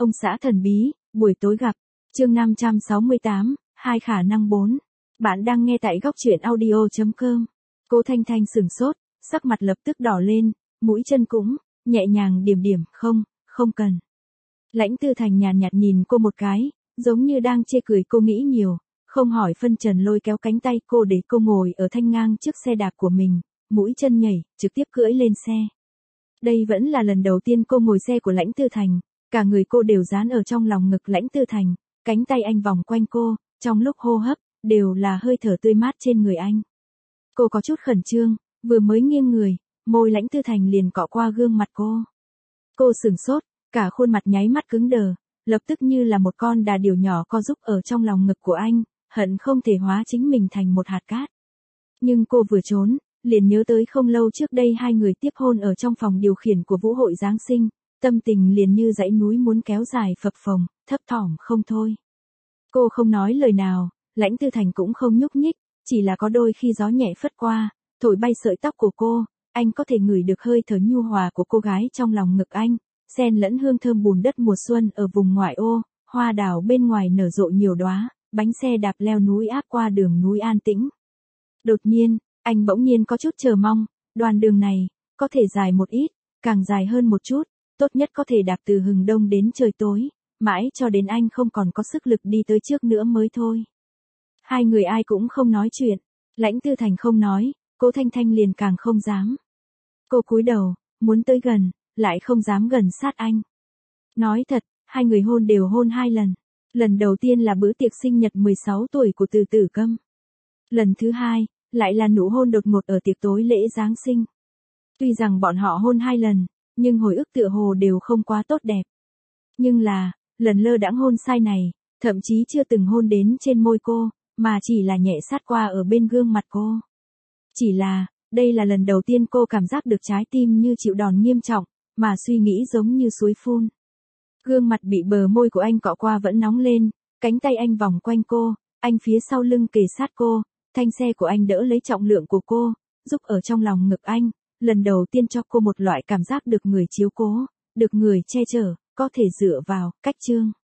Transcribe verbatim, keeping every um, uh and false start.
Ông xã thần bí, buổi tối gặp. Chương năm trăm sáu mươi tám, hai khả năng bốn. Bạn đang nghe tại góc truyện audio chấm com. Cô Thanh Thanh sửng sốt, sắc mặt lập tức đỏ lên, mũi chân cũng nhẹ nhàng điểm điểm, không, không cần. Lãnh Tư Thành nhàn nhạt nhìn cô một cái, giống như đang chê cười cô nghĩ nhiều, không hỏi phân trần lôi kéo cánh tay cô để cô ngồi ở thanh ngang trước xe đạp của mình, mũi chân nhảy, trực tiếp cưỡi lên xe. Đây vẫn là lần đầu tiên cô ngồi xe của Lãnh Tư Thành, cả người cô đều dán ở trong lòng ngực Lãnh Tư Thành, cánh tay anh vòng quanh cô, trong lúc hô hấp, đều là hơi thở tươi mát trên người anh. Cô có chút khẩn trương, vừa mới nghiêng người, môi Lãnh Tư Thành liền cọ qua gương mặt cô. Cô sửng sốt, cả khuôn mặt nháy mắt cứng đờ, lập tức như là một con đà điểu nhỏ co giúp ở trong lòng ngực của anh, hận không thể hóa chính mình thành một hạt cát. Nhưng cô vừa trốn, liền nhớ tới không lâu trước đây hai người tiếp hôn ở trong phòng điều khiển của vũ hội Giáng sinh, tâm tình liền như dãy núi muốn kéo dài phập phồng, thấp thỏm không thôi. Cô không nói lời nào, Lãnh Tư Thành cũng không nhúc nhích, chỉ là có đôi khi gió nhẹ phất qua, thổi bay sợi tóc của cô, anh có thể ngửi được hơi thở nhu hòa của cô gái trong lòng ngực anh, xen lẫn hương thơm bùn đất mùa xuân ở vùng ngoại ô, hoa đào bên ngoài nở rộ nhiều đóa, bánh xe đạp leo núi áp qua đường núi an tĩnh. Đột nhiên, anh bỗng nhiên có chút chờ mong, đoạn đường này, có thể dài một ít, càng dài hơn một chút, tốt nhất có thể đạp từ hừng đông đến trời tối, mãi cho đến anh không còn có sức lực đi tới trước nữa mới thôi. Hai người ai cũng không nói chuyện, Lãnh Tư Thành không nói, cô Thanh Thanh liền càng không dám. Cô cúi đầu, muốn tới gần, lại không dám gần sát anh. Nói thật, hai người hôn đều hôn hai lần. Lần đầu tiên là bữa tiệc sinh nhật mười sáu tuổi của Từ Tử Câm. Lần thứ hai, lại là nụ hôn đột ngột ở tiệc tối lễ Giáng sinh. Tuy rằng bọn họ hôn hai lần, nhưng hồi ức tựa hồ đều không quá tốt đẹp. Nhưng là, lần lơ đãng hôn sai này, thậm chí chưa từng hôn đến trên môi cô, mà chỉ là nhẹ sát qua ở bên gương mặt cô. Chỉ là, đây là lần đầu tiên cô cảm giác được trái tim như chịu đòn nghiêm trọng, mà suy nghĩ giống như suối phun. Gương mặt bị bờ môi của anh cọ qua vẫn nóng lên, cánh tay anh vòng quanh cô, anh phía sau lưng kề sát cô, thanh xe của anh đỡ lấy trọng lượng của cô, giúp ở trong lòng ngực anh, lần đầu tiên cho cô một loại cảm giác được người chiếu cố, được người che chở, có thể dựa vào, cách chương.